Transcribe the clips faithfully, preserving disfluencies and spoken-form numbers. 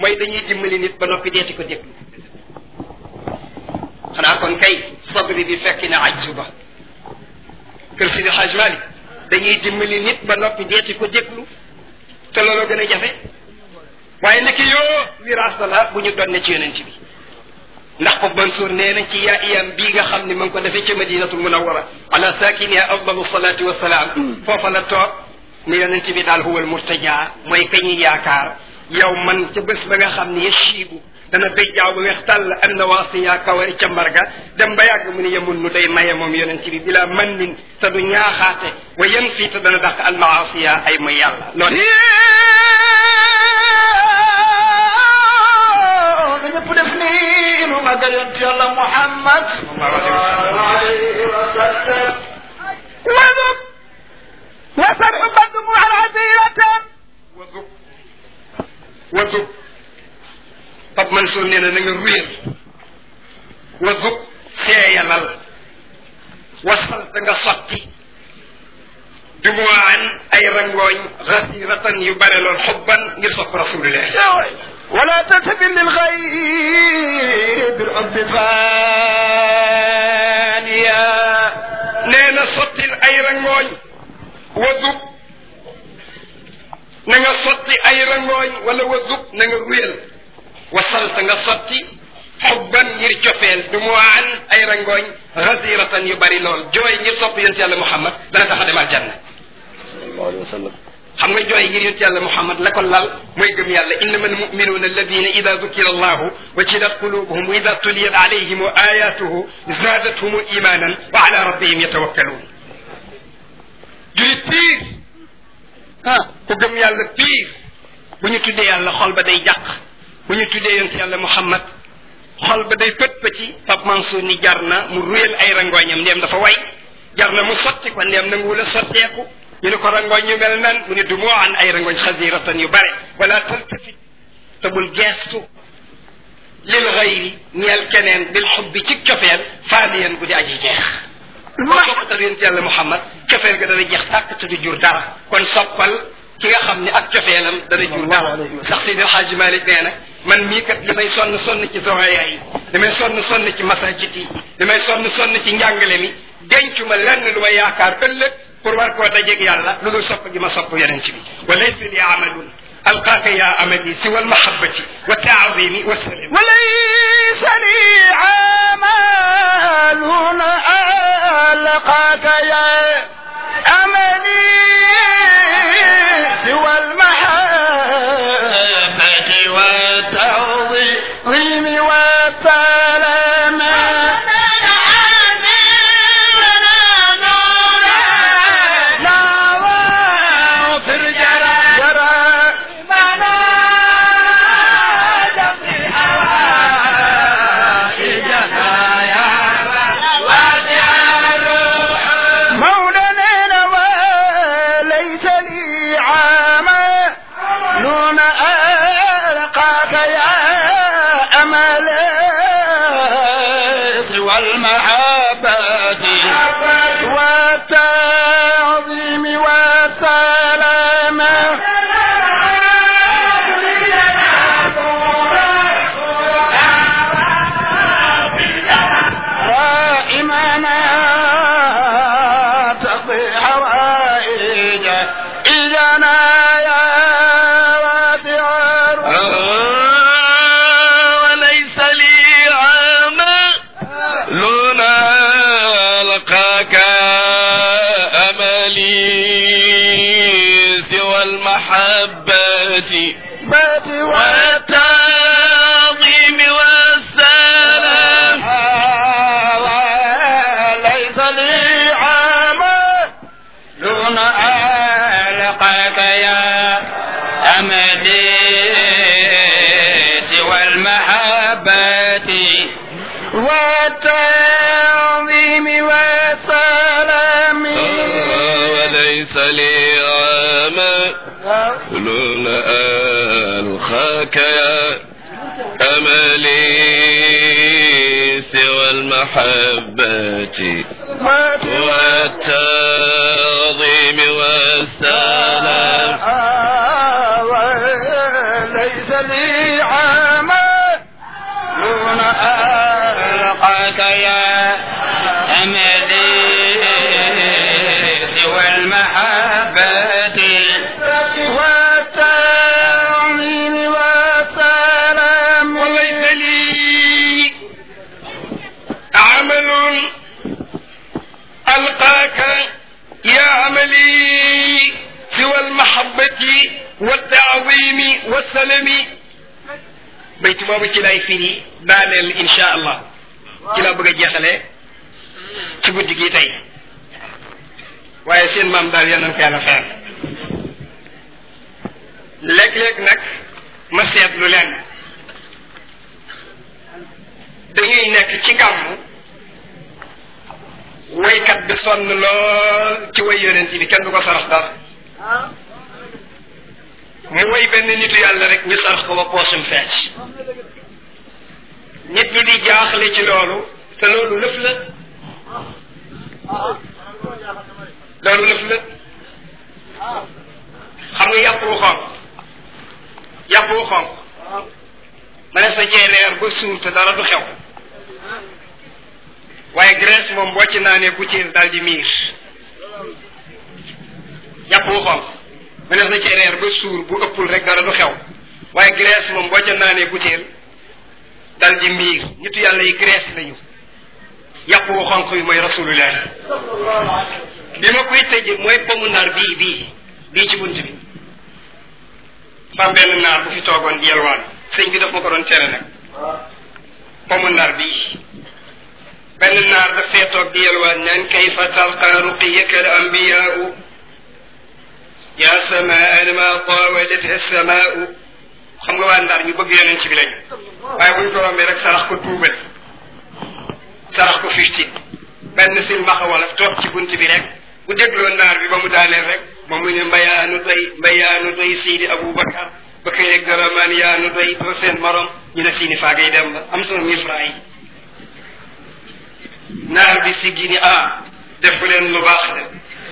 mooy dañuy dimbali nit ba noppi deeti ko déglu xanaa kon kay sabri bi fekk na ajzu ba kër Sidi Hadj Malick dañuy dimbali nit ba noppi deeti ko déglu te looloo gën a jafe waaye ndekki yoo wiraasa la bu ñu doon ne ci yonent bi ndax ko Mansour nee na ci yaa iyam bii nga xam ne ma ngi ko defee ca Madinatul Munawwara ala saakiniha afdalu salaati wa salaam foofa la toog ne yonent bi daal huwal murtaja mooy kañuy yaakaar yow man ca bés ba nga xam ne yashibu dana béjjaaw ba weex tàll am na waasiya kawari ca mbarga dem ba yàgg mu ne yemun nu day maye moom yonent bi bila man nin te du ñaaxaate wa yan fii te dana dàq almaasiya ay may yàlla loolu ñëpp def nii nu magal yonent yàlla Muhammad sallallahu alayhi wa sallam wadub wasar ubadum alaziratan wadub wadub Pape Mansour nee na na nga ruyal wadub seeyalal wasal da nga sotti dumuwaan ay rangooñ gasiratan yu bare lool xubban ngir sopp rasulillah ولا تلتفت للغير بالحب فانيا نينا صوتي اي رنغوñ وذوب نغا صوتي اي رنغوñ ولا وذوب نغا رويل وصلت nga صوتي حبا ngir jofel dumuan ay rangoñ غزيرة yu bari lool joy ngir sopp yent yalla Muhammad dana tax dem aljanna sallallahu alayhi wasallam xam nga jooy ngir yonent yàlla Muhammad la ko lal mooy gëm yàlla innama almuminuuna alladina ida dukira allahu wajilat qulubuhum wa ida tuliyat alayhim ayatuhu zaadathum imanan wa ala rabbihim yatawakkaluun julit piir ah ku gëm yàlla piir bu ñu tuddee yàlla xol ba day jàq bu ñu tuddee yonent yàlla Muhammad xol ba day pët pëti Pape Mansour ni jar na mu ruyal ay rangooñam ndeem dafa way jar na mu sotti ko ndeem nanguwul a sotteeku ñu ne ko rangooñ ñu mel nan mu ne du moo an ay rangooñ xasiratan yu bare wala taltafit te bul geestu lil xayri ñeel keneen bil xubbi ci cofeel faaniyan bu di aji jeex boo soppatal yonent yàlla Muhammad cofeel ga dana jeex tàkk te du jur dara kon soppal ki nga xam ne ak cofeelam dana jur dara ndax Seydi Hadji Malick nee na man mii kat damay sonn sonn ci zawaya yi damay sonn sonn ci masajid yi damay sonn sonn ci njàngale mi dencuma lenn lu ma yaakaar ëllëg pour war koo dajeeg yàlla lu dul sopp gi ma sopp yonent bi wa laysa li amalun alqaaka ya amali siwa almahabati wa taadimi wa salim wa laysa li amalun alqaaka ya amali siwa almahabati wa taadimi wa salam والتعظيم والسلام رائمنا تقضي حوائج إجانا يا واسع وليس لي عمل لنا لقاك أملي سوى المحبة والتعظيم والسلام ليس لي عمل لنا لقاك يا أملي سوى المحبة والتعظيم والسلام وليس لي عمل لنا ألقاك يا أملي سوى المحبة والتعظيم والسلام وليس لي عملون ألقاك يا أملي سوى المحبة والتعظيم والسلام. وليس لي عمل ألقاك يا عملي سوى المحبة والتعظيم والسلام. بيت بابا ci lay firi daaneel insha allah ci la bëgg a jeexale ci guddi gi tey waaye seen maam daal yal nañ ko yàlla fayal. léeg-léeg nag ma seetlu leen dañuy nekk ci gàmmu waykat bi sonn lool ci way yonent bi kenn du ko sarax dara mu way benn nitu yàlla rek ñu sarax ko ba poosam fees nit ñi di jaaxle ci loolu te loolu lëf la loolu lëf la xam nga yàpp wu xonq yàpp wu xonq ma ne sa cee reer ba suur te dara du xew waaye graisse moom boo ci naanee butéel daal di miir yàpp wu xonq ma ne sa cee reer ba suur bu ëppul rek dara du xew waaye graisse moom boo ca naanee butéel daal di miir nitu yàlla yi graisse lañu yàpp wu xonq yi mooy rasulullah bi ma koy tëje mooy pomu naar bii bii bii ci bunt bi fam benn naar bu fi toogoon di yelwaan sëñ bi daf ma ko doon tere nag pomu naar bii benn naar daf fee toog di yelwaan naan kayfa tarqa ruqiyaka al anbiyaau ya samaan ma tawalatha samaau. xam nga waa Ndar ñu bëgg yeneen ci bi lañu waaye buñ ko rombee rek sarax ko tuubal sarax ko fifty benn silmaxa wala toog ci bunt bi rek bu dégloo naar bi ba mu daaneel rek moom mu ne mbayaanu doy mbayaanu doy Seydi Aboubacar ba koy rek daramaan yaanu doy doo seen morom ñu ne siini faagay dem ba am sunu mille francs yi naar bi siggi ni ah def leen lu baax de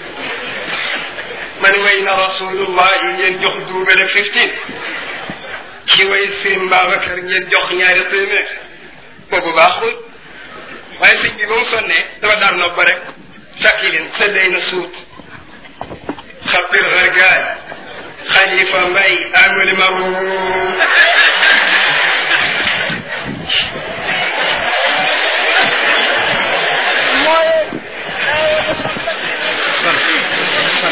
man way na rasulullahi ngeen jox duubale fifteen ki way Sëriñ Babacar ngeen jox ñaari téeméer boobu baaxul waaye sëñ bi ba mu sonnee dafa daar nopp ba rek fekki leen sëddee na suut xabir ragaay xalifa mbay amali maru mooy son son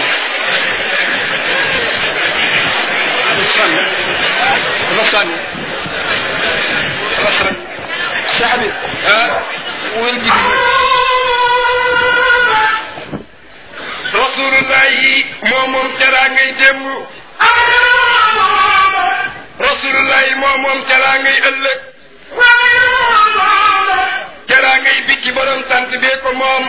son dafa sonn dafa sonn saxbi ah wël ji rasulullahi moo moom teraangay démb rasulullahi moo moom teraangay ëllëg teraangay bi ci borom tant bee ko moom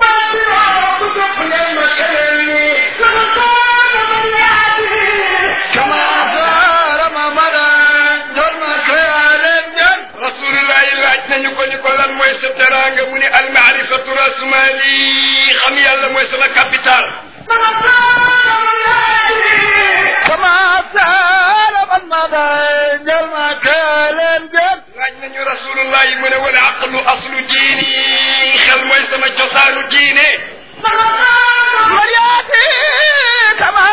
nañu ko ni ko lan mooy sa teraanga mu ne almaarifatu rasmali xam yàlla mooy sama capital kama sala man mada jël ma kaleen jël laaj nañu rasulullahi mu ne wal aqlu aslu diini xel mooy sama cosaanu diine mariati kama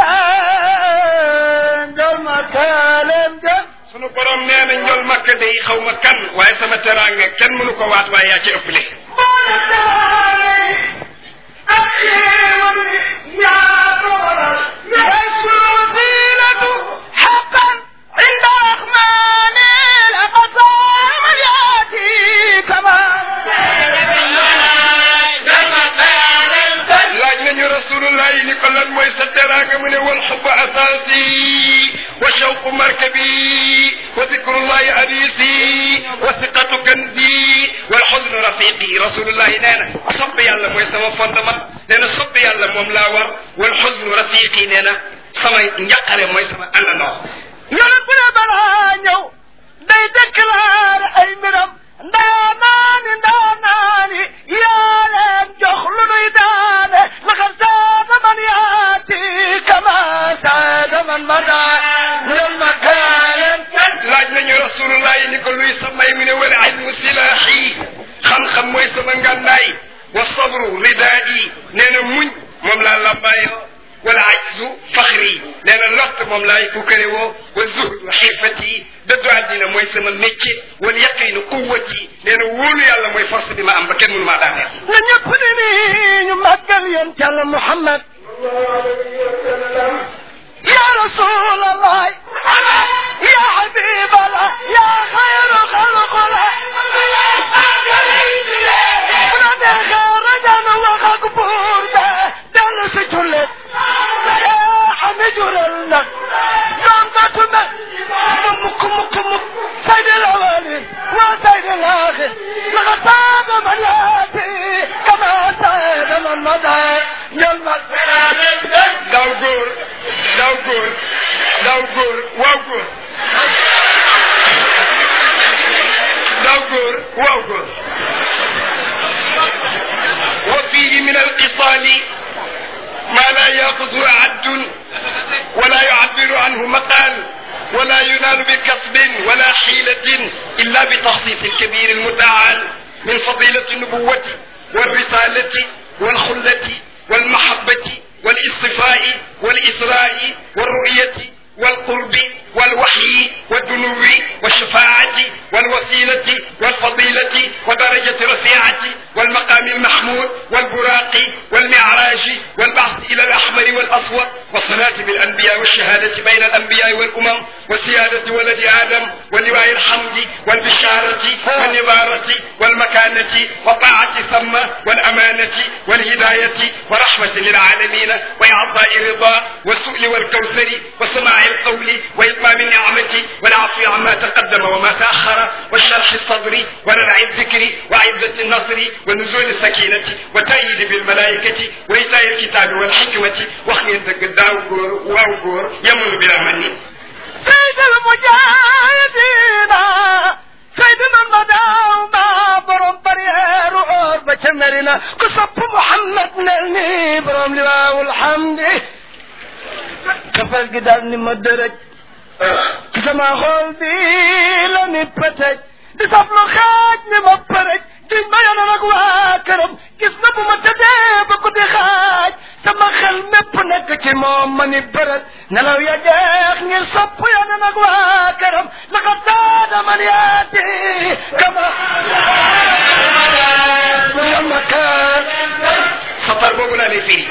sala jël ma kaleen jël sunu borom nee na ñol makka day xaw ma kan waaye sama teraanga kenn mënu ko waat waaye yaa ci ëppale laaj nañu rasulullahi ni ko lan mooy sa teraanga mu ne wal xubba asaasi wa shawqu markabi wa dikrullahi abisi wa siqatu kanzi wal xusnu rafiqi rasulullahi nee na sopp yàlla mooy sama fondement nee na sopp yàlla moom laa war wal xusnu rafiqi nee na sama njàqare mooy sama àndandoo yàlla bu ne balaa ñëw day déclaré ay mbiram ndaanaani ndaanaani yaa leen jox lu nuy daane laqad saada man yaati kama saada man mada min makaanin bàyyi ni ko luy sa may mu ne wala ilmu silaahi xam-xam mooy sama ngànnaay wa sabru ridaa'i nee na muñ moom laa lambaayoo wala ajzu faxri nee na lott moom laay ku këre woo wa zuhdu xirfati dëddu àddina mooy sama métier wal yaqiinu quwwati nee na wóolu yàlla mooy force bi ma am ba kenn mënu maa daaneel na ñëpp ni ni ñu màggal yoon Yàlla Muhammad ya rasulallah ya habiballah ya xayru xalqillah na neexe rajan wax ak buur ba dal si jullit xami jural nag doom gatuma mu mukk mukk mukk saydi lawalin wa saydi laaxir laka saada man yaati kama saada man madaay ñol mag daw góor daw góor daw góor waaw góor daw góor waaw góor wa fihi min alqisaali ma la yaxudu addun wala yucabbiru anhu maqaal ولا ينال بكسب ولا حيلة إلا بتخصيص الكبير المتعال من فضيلة النبوة والرسالة والخلة والمحبة والاصطفاء والإسراء والرؤية والقرب والوحي والدنو والشفاعة والوسيلة والفضيلة ودرجة رفيعة والمقام المحمود والبراق والمعراج والبعث إلى الأحمر والأسود والصلاة بالأنبياء والشهادة بين الأنبياء والأمم وسيادة ولد آدم ولواء الحمد والبشارة والنظارة والمكانة وطاعة ثم والأمانة والهداية ورحمة للعالمين وإعطاء الرضا والسؤل والكوثر وسماع القول وإتمام النعمة والعفو عما تقدم وما تأخر والشرح الصدر ونرع الذكر وعزة النصر ونزول السكينة وتأييد بالملائكة وإيتاء الكتاب والحكمة وخير داو غور واو غور يمن بلا من سيد المجاهدين سيد من مداو ما برم برير اور بچمرنا قصب محمد نلني برم لواء الحمد kafal gi daal ni ma dërëj ci sama xol bi la ni pëtëj di saf lu xaaj ni ma përëj diñ ba yoon nag waa këram gis na bu ma tëddee ba ko di xaaj sama xel mépp nekk ci moom ma ni bërëj nelaw ya jeex ngir sopp yoon nag waa këram laka saada man yaati kama yama kaan satar boobu laa lay firi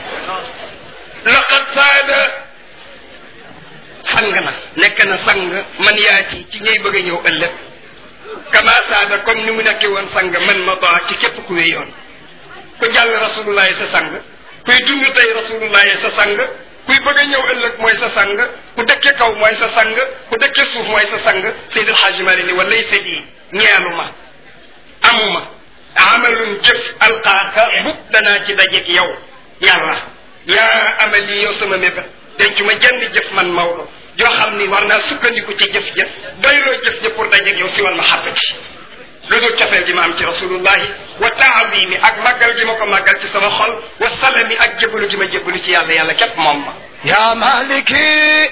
laqad saada sang na nekk na sang man yaa ci ci ñey bëgg a ñëw ëllëg kama saada comme ni mu nekkee woon sang man ma baa ci képp ku wéyoon ku jàll rasulullahi sa sang kuy dund tey rasulullahi sa sang kuy bëgg a ñëw ëllëg mooy sa sang ku dëkke kaw mooy sa sang ku dëkke suuf mooy sa sang Seydil Hadji Malick ni walay sedi ñeeluma amuma amalun jëf alqaaka bub danaa ci dajeeg yow yàlla yaa amali yow sama mébét dencu ma jënd jëf man Maodo joo xam ni war naa sukkandiku ci jëf-jëf doyloo jëf-jëf pour dajeeg yow si wal mahabbati lu dul cofeel gi ma am ci rasulullahi wa taazimi ak màggal gi ma ko màggal ci sama xol wa salami ak jébbalu gi ma jébbalu ci yàlla yàlla képp moom ma yaa maliki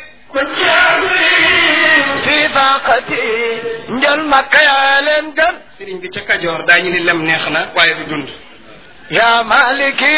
fi faqati njël makka yaa leen gën sëriñ bi ca Kajoor daañu ni lem neex na waaye du dund yaa maliki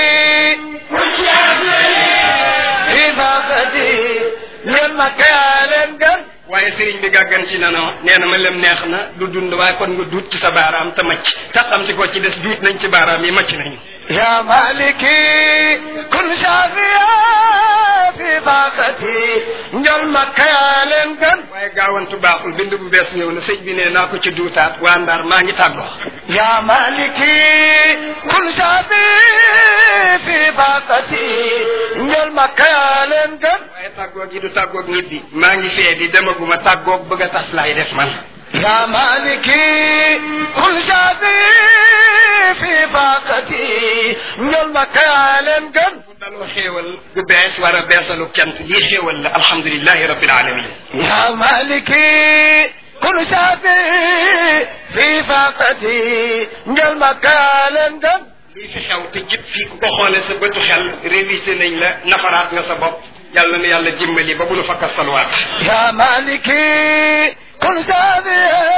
fi faqati njël makka yaa leen gën waaye sëriñ bi gàgganti na no nee na ma lem neex na du dund waaye kon nga duut ci sa baaraam te macc taxam si ko ci des duut nañ ci baaraam yi macc nañu yaa maliki kun shafiya fi faqati njël makka yaa leen gën waaye gaawantu baaxul bind bu bees ñëw na sëñ bi ne naa ko ci duutaat waa Ndar maa ngi tàggoo yaa maliki kun shafi fi faqati njël makka yaa leen gën waaye tàggoog yi du tàggoog ñibbi maa ngi fee di demaguma tàggoog bëgg a tas laay def man yaa maliki kun shafi fi faqati njël makka yaa leen gën bu daloo xéewal bu bees war a beesalu cant lii xéewal la alhamdulilahi rabbil alamin yaa maliki kun shafi fi faqati njël makka yaa leen gën lii fi xew te jib fii ku ko xoolee sa bëtu xel révisé nañ la nafaraat nga sa bopp yàlla na yàlla dimbali ba bu nu fakka salwaat yaa maliki kun shafi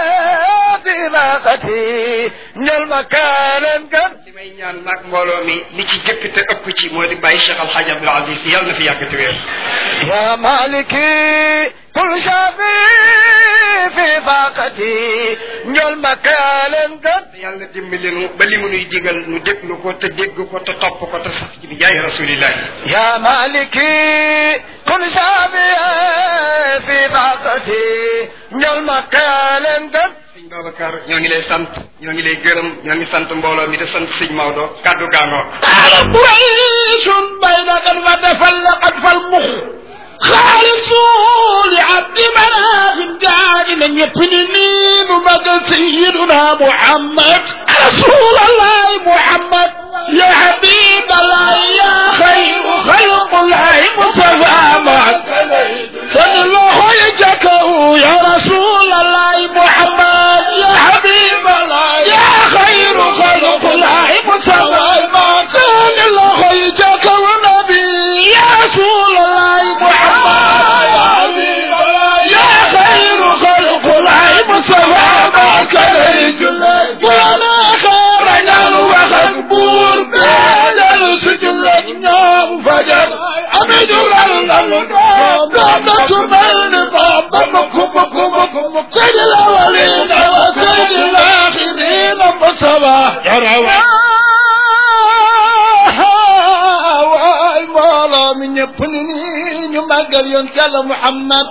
faaqati ñol ma kaalen gan li may ñaan nag mbooloo mi li ci jëkk te ëpp ci moo di bàyyi Cheikh Alhaji Abdoul Aziz yàlla na fi yàgg te wér ya maliki kul shafi fi faaqati ñol ma kaalen gan yàlla dimbali nu ba li mu nuy digal nu déglu ko te dégg ko te topp ko te sax ci bi jaay rasulillahi ya maliki kul shafi fi faaqati ñol ma kaalen gan sëñ Babacar ñoo ngi lay sant ñoo ngi lay gërëm ñoo ngi sant mbooloo mi te sant sëñ Maodo kaddu gaangoo qurayshun baynatan wa tafallaqat fal mux xaalisu li abdi manafin jaani na ñëpp ni nii nu magal sayiduna Muhammad rasulallahi Muhammad ya habiballah ya xayru xalqullahi mustafa maak seen loxo yi jakaw ya rasulallahi Muhammad ya habiballah ya xayru xalqullahi mustafa maak seen loxo yi jakaw nabi ya rasulallahi Muhammad ya habiballah ya xayru xalqullahi mustafa maak wala xeerañal waxal buur beelal su jullat ñoom fajar ame jural nalu doom doom na tumal ni baab ba mukk mukk mukk mukk seydi lawalina wa seydi laxirina mustafa jarawa waay mbooloo mi ñëpp ni nii ñu màggal yoon Yàlla Muhammad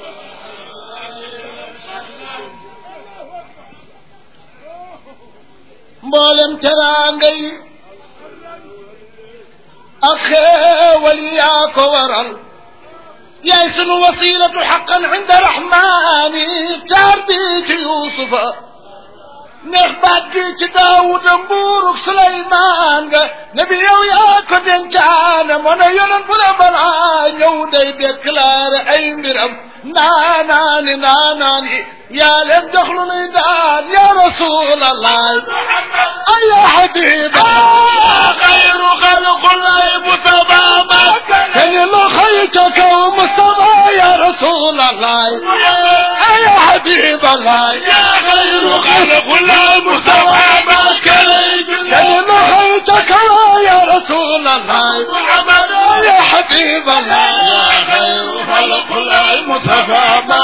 mboolem teraanga yi ak xéewal yi yaa ko waral yaay sunu wasilatu xaqan inda rahmaani taar bi ci Yuusufa neex baat gi ci Daawuda nguurug Suleymaan nga nabi yow yaa ko dencaane moo ne yonen bu la balaa ñëw day déclaré ay mbiram naanaani naanaani yaa leen jox lu nuy daan ya rasulallah ay ya habiba xayru xalqullahi mustafa kañ lo xëy ca kaw mustafa ya rasulallah ay ya habiballah ya xayru xalqullahi mustafa kañ lo xëy ca kaw ya rasulallah ya habiballah ya xayru xalqullahi mustafa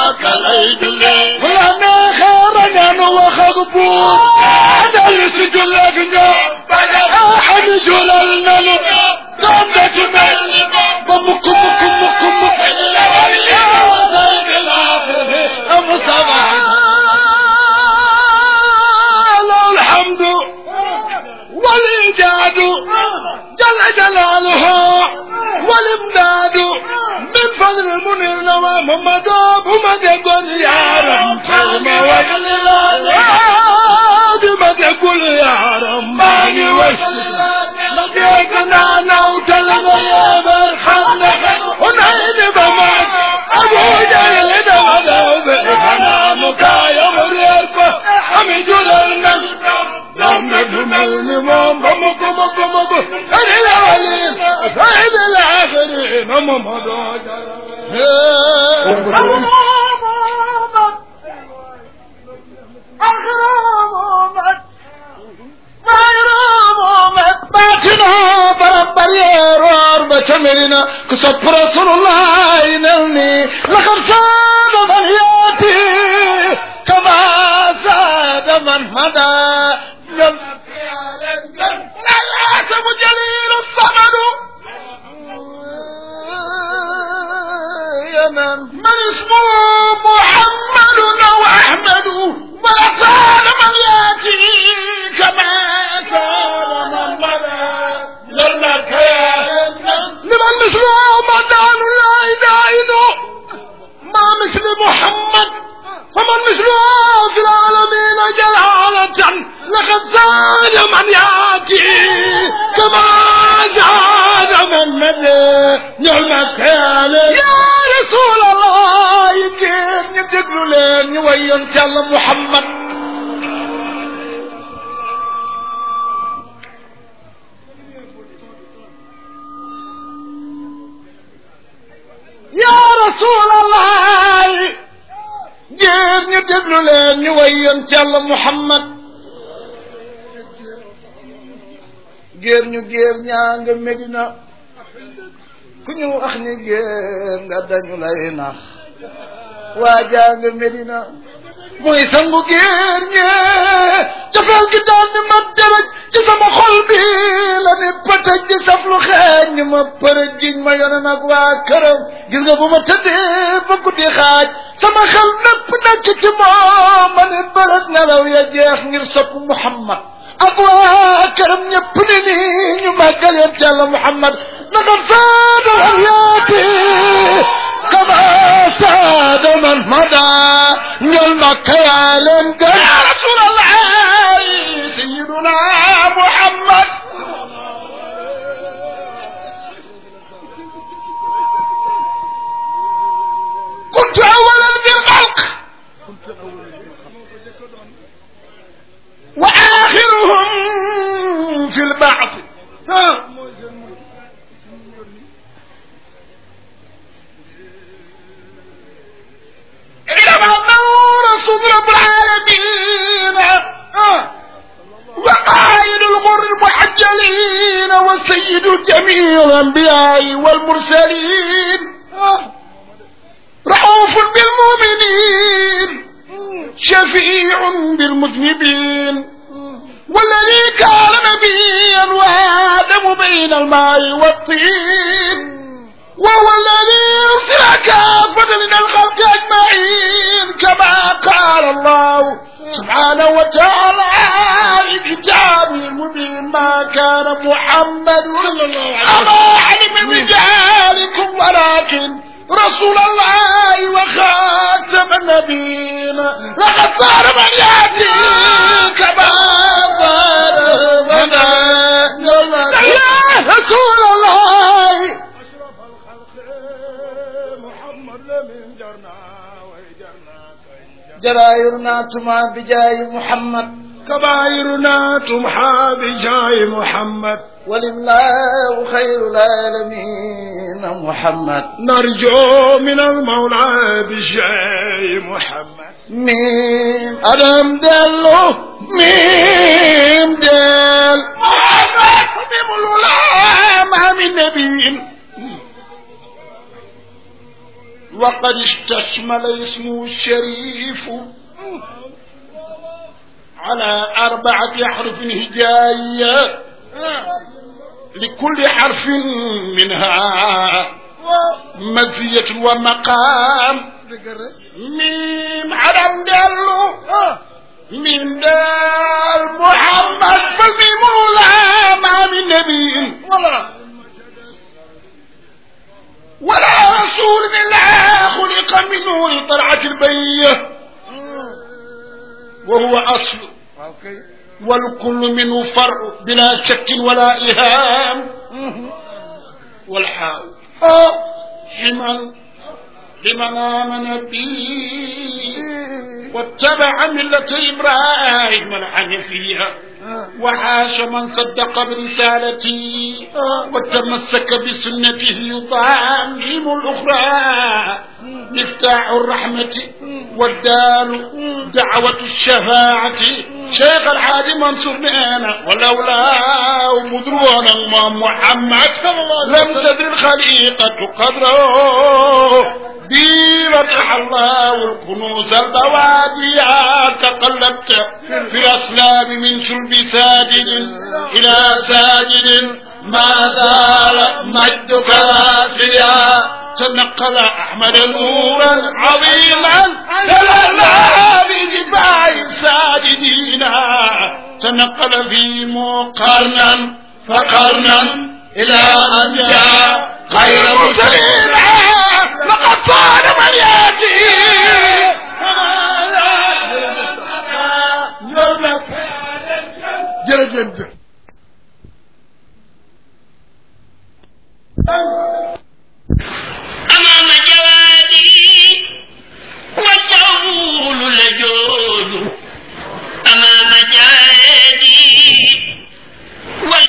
ولما خيرنا وخذ بور هذا اللي سجل لك احد جلالنا دمت من بمك مك مك مك مصطفى له الحمد والايجاد جل جلاله والامداد من فضل المنير نوى محمد بما تقول يا رب فرما وجلال بما تقول يا رب ماني وسلال لقيتنا نوتلنا يا برحمنا ونعيد بمعك أبو جهل دمدو بإحنامك يا مريك حمد للنفس لم تملني من بمك مك مك أنا الأولين سيد الآخرين محمد كسب رسول الله ينلني لقد زاد من ياتي كما زاد من مدى العاتب جليل الصمد من اسمه محمد او احمد ولقال من ياتي كما كان من مدى للمكان لمن مثله مدان لا يداين ما مثل محمد فمن مثله في العالمين جلالة لقد زاد من ياتي كما زاد من مدى للمكان يا رسول الله يجيب نبدأ لين وين الله محمد يا رسول الله جيب نبدأ لين وين الله محمد géer ñu géer ñaa nga Medina ku ñu wax ni géer nga dañu lay nax waa jaa nga Medina mooy sangu géer ñee jafeel gi daal ni ma deraj ci sama xol bi la ni pëtëj di saf lu xeeñ ni ma përëj jiñ ma yone nag waa këram gis nga bu ma tëddee ba guddi xaaj sama xel nëpp nekk ci moom ma ni bërët nelaw ya jeex ngir sopp Muhammad ak waa këram ñëpp ni nii ñu màggal yéen ci Yàlla Muhammad laqad saada alhayaati kama saada man mada ñol Makka yaa leen gën ya Rasulallah sayyiduna Muhammad kuntu awalan fil xalq wa axiruhum fil ba'th إنما أنه رسول رب العالمين وقائد الغر المحجلين وسيد جميع الأنبياء والمرسلين رؤوف بالمؤمنين شفيع بالمذنبين والذي كان نبيا وآدم بين الماء والطين وهو الذي يرسل كافة من الخلق أجمعين كما قال الله سبحانه وتعالى في كتابه المبين ما كان محمد أبا أحد من رجالكم ولكن رسول الله وخاتم النبيين لقد صار من يأتي كما قال يا رسول الله جرائرنا تمحى بجاي محمد كبائرنا تمحى بجاي محمد ولله خير العالمين محمد نرجو من المولى بجاي محمد ميم أدم دلو ميم دل محمد حبيب الولا ما من نبي وقد استشمل اسمه الشريف على أربعة أحرف هجائية لكل حرف منها مزية ومقام ميم علم دلو من دال محمد فالميم لا ما من نبي ولا ولا رسول إلا خلق من نور طلعة البية وهو أصل والكل منه فرع بلا شك ولا إهام والحاء حمل لمن آمن به واتبع ملة إبراهيم الحنيفية وحاش من صدق برسالتي وتمسك بسنته يضامهم الأخرى مفتاح الرحمة والدال دعوة الشفاعة شيخ الحاج منصور بنا ولولاه مدرونا امام محمد لم تدر الخليقة قدره بي فتح الله الكنوز البوادي تقلبت في الأسلاب من شرب ساجد إلى ساجد ما زال مجدك واسيا تنقل أحمد نورا عظيما تلالى بجباع الساجدين تنقل في مقرنا فقرنا إلى أن جاء خير مرسلين